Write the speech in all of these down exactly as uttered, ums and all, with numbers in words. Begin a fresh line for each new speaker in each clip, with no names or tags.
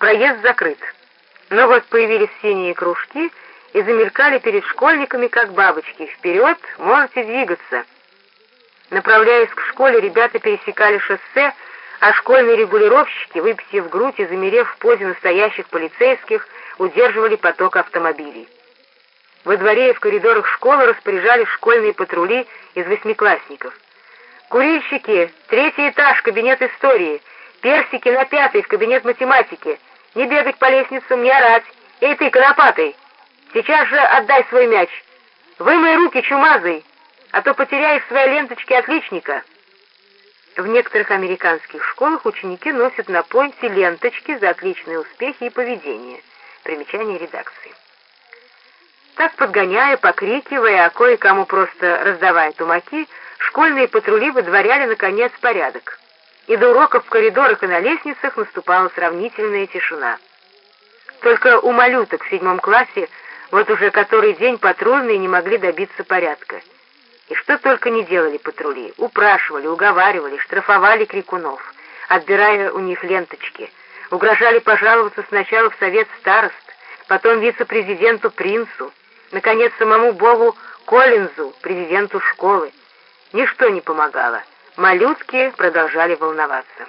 проезд закрыт. Но вот появились синие кружки и замелькали перед школьниками, как бабочки. «Вперед! Можете двигаться!» Направляясь к школе, ребята пересекали шоссе, а школьные регулировщики, выпитив грудь и замерев в позе настоящих полицейских, удерживали поток автомобилей. Во дворе и в коридорах школы распоряжались школьные патрули из восьмиклассников. «Курильщики! Третий этаж, кабинет истории! Персики на пятый, в кабинет математики! Не бегать по лестницам, не орать! Эй ты, конопатый! Сейчас же отдай свой мяч! Вымой руки, чумазый, а то потеряешь свои ленточки отличника!» В некоторых американских школах ученики носят на поясе ленточки за отличные успехи и поведение. Примечание редакции. Так, подгоняя, покрикивая, а кое-кому просто раздавая тумаки, школьные патрули выдворяли, наконец, порядок. И до уроков в коридорах и на лестницах наступала сравнительная тишина. Только у малюток в седьмом классе вот уже который день патрульные не могли добиться порядка. И что только не делали патрули. Упрашивали, уговаривали, штрафовали крикунов, отбирая у них ленточки. Угрожали пожаловаться сначала в совет старост, потом вице-президенту Принцу, наконец самому Бобу Коллинзу, президенту школы. Ничто не помогало. Малютки продолжали волноваться.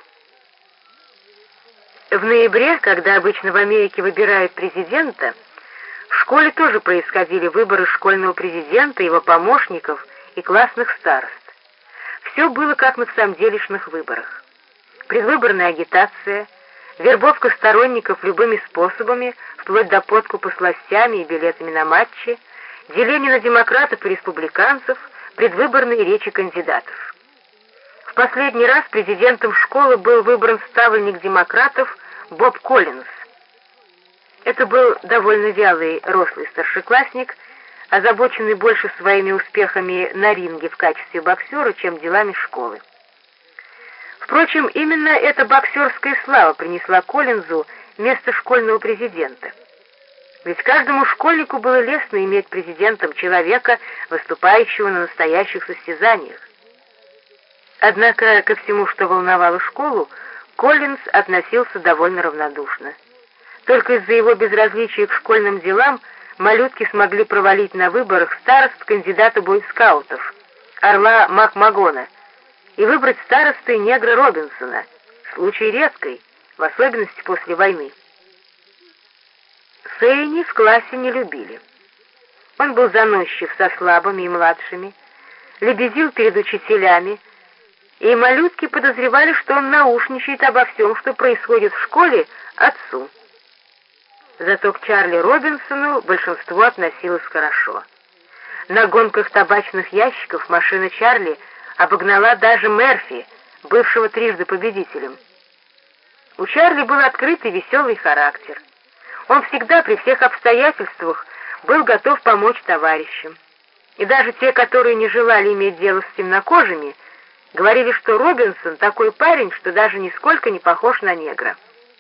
В ноябре, когда обычно в Америке выбирают президента, в школе тоже происходили выборы школьного президента, его помощников и классных старост. Все было как на самделишных выборах. Предвыборная агитация, вербовка сторонников любыми способами, вплоть до подкупа сластями и билетами на матчи, деление на демократов и республиканцев, предвыборные речи кандидатов. В последний раз президентом школы был выбран ставленник демократов Боб Коллинз. Это был довольно вялый, рослый старшеклассник, озабоченный больше своими успехами на ринге в качестве боксера, чем делами школы. Впрочем, именно эта боксерская слава принесла Коллинзу место школьного президента. Ведь каждому школьнику было лестно иметь президентом человека, выступающего на настоящих состязаниях. Однако ко всему, что волновало школу, Коллинз относился довольно равнодушно. Только из-за его безразличия к школьным делам малютки смогли провалить на выборах старост кандидата бойскаутов, Орла Макмагона, и выбрать старостой негра Робинсона, случай редкий, в особенности после войны. Фейни в классе не любили. Он был заносчив со слабыми и младшими, лебезил перед учителями, и малютки подозревали, что он наушничает обо всем, что происходит в школе, отцу. Зато к Чарли Робинсону большинство относилось хорошо. На гонках табачных ящиков машина Чарли обогнала даже Мерфи, бывшего трижды победителем. У Чарли был открытый веселый характер. Он всегда при всех обстоятельствах был готов помочь товарищам. И даже те, которые не желали иметь дело с темнокожими, говорили, что Робинсон такой парень, что даже нисколько не похож на негра.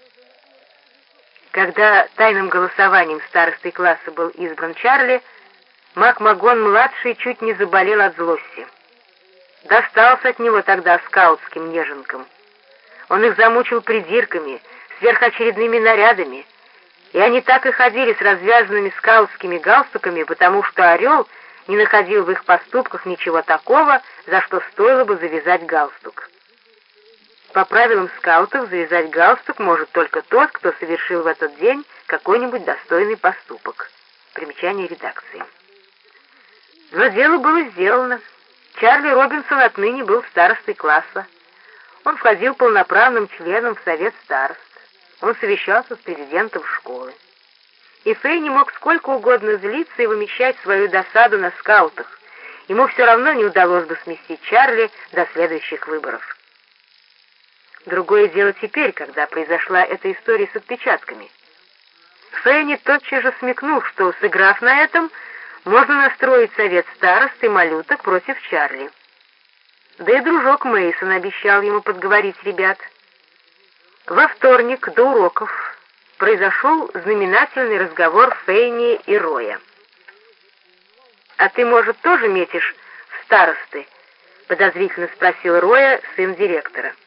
Когда тайным голосованием старостой класса был избран Чарли, Макмагон-младший чуть не заболел от злости. Достался от него тогда скаутским неженкам. Он их замучил придирками, сверхочередными нарядами, и они так и ходили с развязанными скаутскими галстуками, потому что орел не находил в их поступках ничего такого, за что стоило бы завязать галстук. По правилам скаутов завязать галстук может только тот, кто совершил в этот день какой-нибудь достойный поступок. Примечание редакции. Но дело было сделано. Чарли Робинсон отныне был старостой класса. Он входил полноправным членом в совет старост. Он совещался с президентом школы. И Фэй не мог сколько угодно злиться и вымещать свою досаду на скаутах. Ему все равно не удалось бы сместить Чарли до следующих выборов. Другое дело теперь, когда произошла эта история с отпечатками. Фэнни тотчас же смекнул, что, сыграв на этом, можно настроить совет старост и малюток против Чарли. Да и дружок Мейсон обещал ему подговорить ребят. Во вторник до уроков произошел знаменательный разговор Фейни и Роя. «А ты, может, тоже метишь в старосты?» — подозрительно спросил Роя, сын директора.